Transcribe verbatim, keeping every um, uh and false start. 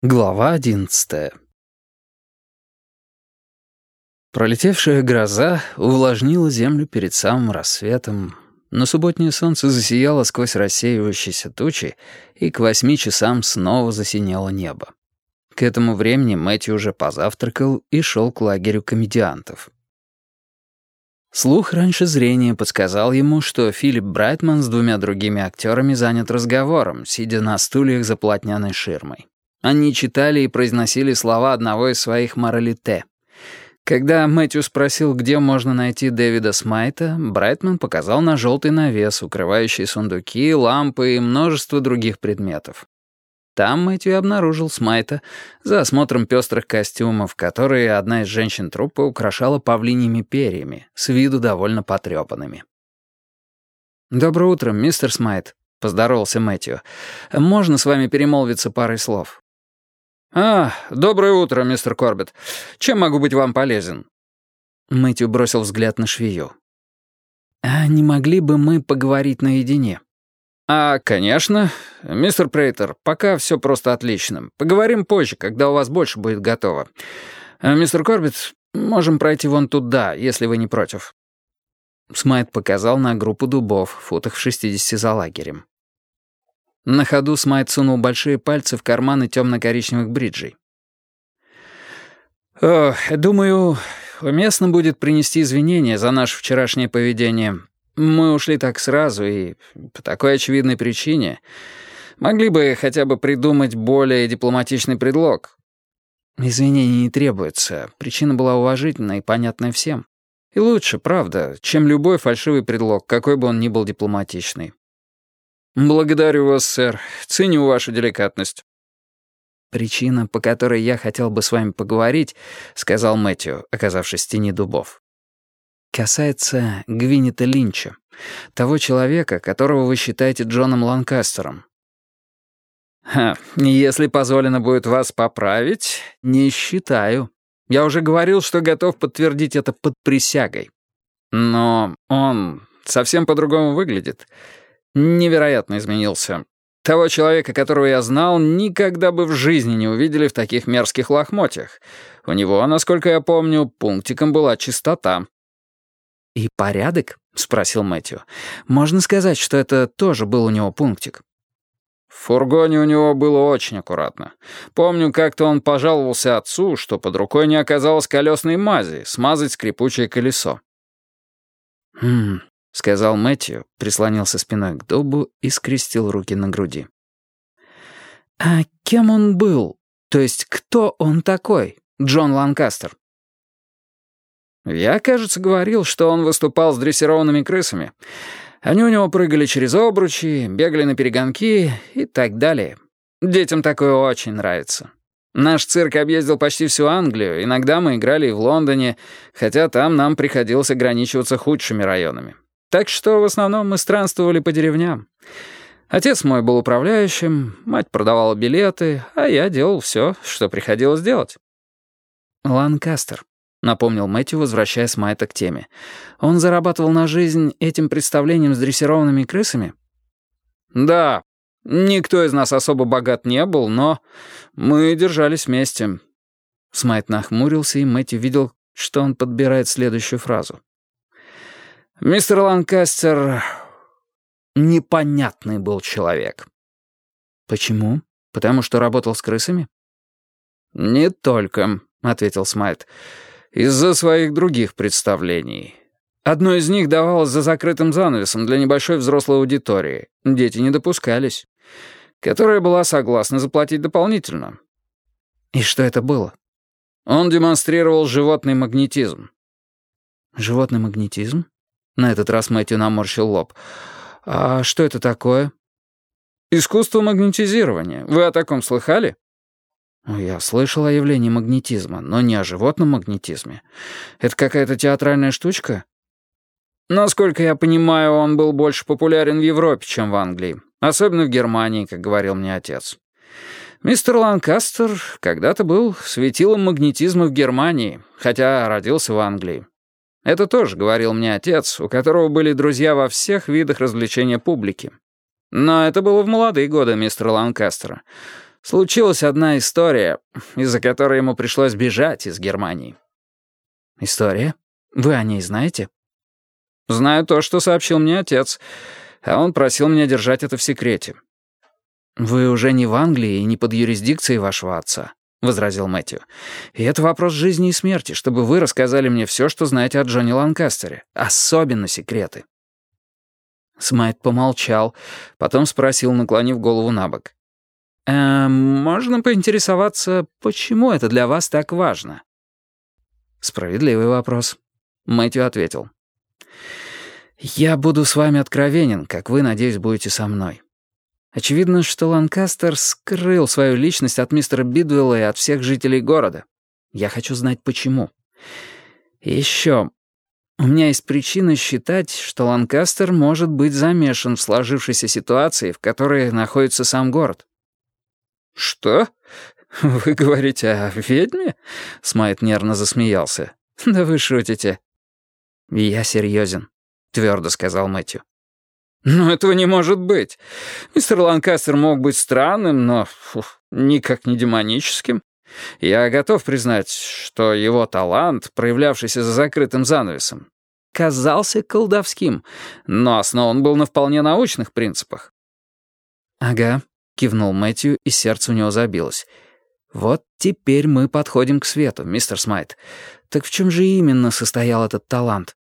Глава одиннадцатая. Пролетевшая гроза увлажнила землю перед самым рассветом, но субботнее солнце засияло сквозь рассеивающиеся тучи, и к восьми часам снова засинело небо. К этому времени Мэтью уже позавтракал и шел к лагерю комедиантов. Слух раньше зрения подсказал ему, что Филипп Брайтман с двумя другими актерами занят разговором, сидя на стульях за полотняной ширмой. Они читали и произносили слова одного из своих моралите. Когда Мэтью спросил, где можно найти Дэвида Смайта, Брайтман показал на желтый навес, укрывающий сундуки, лампы и множество других предметов. Там Мэтью обнаружил Смайта за осмотром пестрых костюмов, которые одна из женщин труппы украшала павлиньими перьями, с виду довольно потрепанными. «Доброе утро, мистер Смайт», — поздоровался Мэтью. «Можно с вами перемолвиться парой слов?» «А, доброе утро, мистер Корбетт. Чем могу быть вам полезен?» Мэтью бросил взгляд на швею. «А не могли бы мы поговорить наедине?» «А, конечно. Мистер Прейтер, пока все просто отлично. Поговорим позже, когда у вас больше будет готово. А, мистер Корбетт, можем пройти вон туда, если вы не против». Смайт показал на группу дубов, футах в шестидесяти за лагерем. На ходу Смайт сунул большие пальцы в карманы темно-коричневых бриджей. «О, думаю, уместно будет принести извинения за наше вчерашнее поведение. Мы ушли так сразу и по такой очевидной причине. Могли бы хотя бы придумать более дипломатичный предлог». «Извинений не требуется. Причина была уважительная и понятная всем. И лучше, правда, чем любой фальшивый предлог, какой бы он ни был дипломатичный». «Благодарю вас, сэр. Ценю вашу деликатность». «Причина, по которой я хотел бы с вами поговорить, — сказал Мэтью, оказавшись в тени дубов, — касается Гвинета Линча, того человека, которого вы считаете Джоном Ланкастером». «Ха, если позволено будет вас поправить, не считаю. Я уже говорил, что готов подтвердить это под присягой. Но он совсем по-другому выглядит. Невероятно изменился. Того человека, которого я знал, никогда бы в жизни не увидели в таких мерзких лохмотьях. У него, насколько я помню, пунктиком была чистота». «И порядок?» — спросил Мэтью. «Можно сказать, что это тоже был у него пунктик?» «В фургоне у него было очень аккуратно. Помню, как-то он пожаловался отцу, что под рукой не оказалось колесной мази, смазать скрипучее колесо». «Хм...» — сказал Мэтью, прислонился спиной к дубу и скрестил руки на груди. «А кем он был? То есть кто он такой, Джон Ланкастер?» «Я, кажется, говорил, что он выступал с дрессированными крысами. Они у него прыгали через обручи, бегали на перегонки и так далее. Детям такое очень нравится. Наш цирк объездил почти всю Англию, иногда мы играли и в Лондоне, хотя там нам приходилось ограничиваться худшими районами. Так что в основном мы странствовали по деревням. Отец мой был управляющим, мать продавала билеты, а я делал все, что приходилось делать». «Ланкастер», — напомнил Мэтью, возвращая Смайта к теме. «Он зарабатывал на жизнь этим представлением с дрессированными крысами?» «Да, никто из нас особо богат не был, но мы держались вместе». Смайт нахмурился, и Мэтью видел, что он подбирает следующую фразу. «Мистер Ланкастер непонятный был человек». «Почему? Потому что работал с крысами?» «Не только», — ответил Смайт. «Из-за своих других представлений. Одно из них давалось за закрытым занавесом для небольшой взрослой аудитории. Дети не допускались. Которая была согласна заплатить дополнительно». «И что это было?» «Он демонстрировал животный магнетизм». «Животный магнетизм?» На этот раз Мэтью наморщил лоб. «А что это такое?» «Искусство магнетизирования. Вы о таком слыхали?» «Я слышал о явлении магнетизма, но не о животном магнетизме. Это какая-то театральная штучка?» «Насколько я понимаю, он был больше популярен в Европе, чем в Англии. Особенно в Германии, как говорил мне отец. Мистер Ланкастер когда-то был светилом магнетизма в Германии, хотя родился в Англии. Это тоже говорил мне отец, у которого были друзья во всех видах развлечения публики. Но это было в молодые годы мистера Ланкастера. Случилась одна история, из-за которой ему пришлось бежать из Германии». «История? Вы о ней знаете?» «Знаю то, что сообщил мне отец, а он просил меня держать это в секрете». «Вы уже не в Англии и не под юрисдикцией вашего отца», — возразил Мэтью. «И это вопрос жизни и смерти, чтобы вы рассказали мне все, что знаете о Джонни Ланкастере, особенно секреты». Смайт помолчал, потом спросил, наклонив голову на бок. «Эм, можно поинтересоваться, почему это для вас так важно?» «Справедливый вопрос», — Мэтью ответил. «Я буду с вами откровенен, как вы, надеюсь, будете со мной. Очевидно, что Ланкастер скрыл свою личность от мистера Бидуэлла и от всех жителей города. Я хочу знать, почему. И еще, у меня есть причина считать, что Ланкастер может быть замешан в сложившейся ситуации, в которой находится сам город». «Что? Вы говорите о ведьме?» Смайт нервно засмеялся. «Да вы шутите». «Я серьезен», — твердо сказал Мэтью. «Но этого не может быть. Мистер Ланкастер мог быть странным, но фу, никак не демоническим. Я готов признать, что его талант, проявлявшийся за закрытым занавесом, казался колдовским, но основан был на вполне научных принципах». «Ага», — кивнул Мэтью, и сердце у него забилось. «Вот теперь мы подходим к свету, мистер Смайт. Так в чем же именно состоял этот талант?»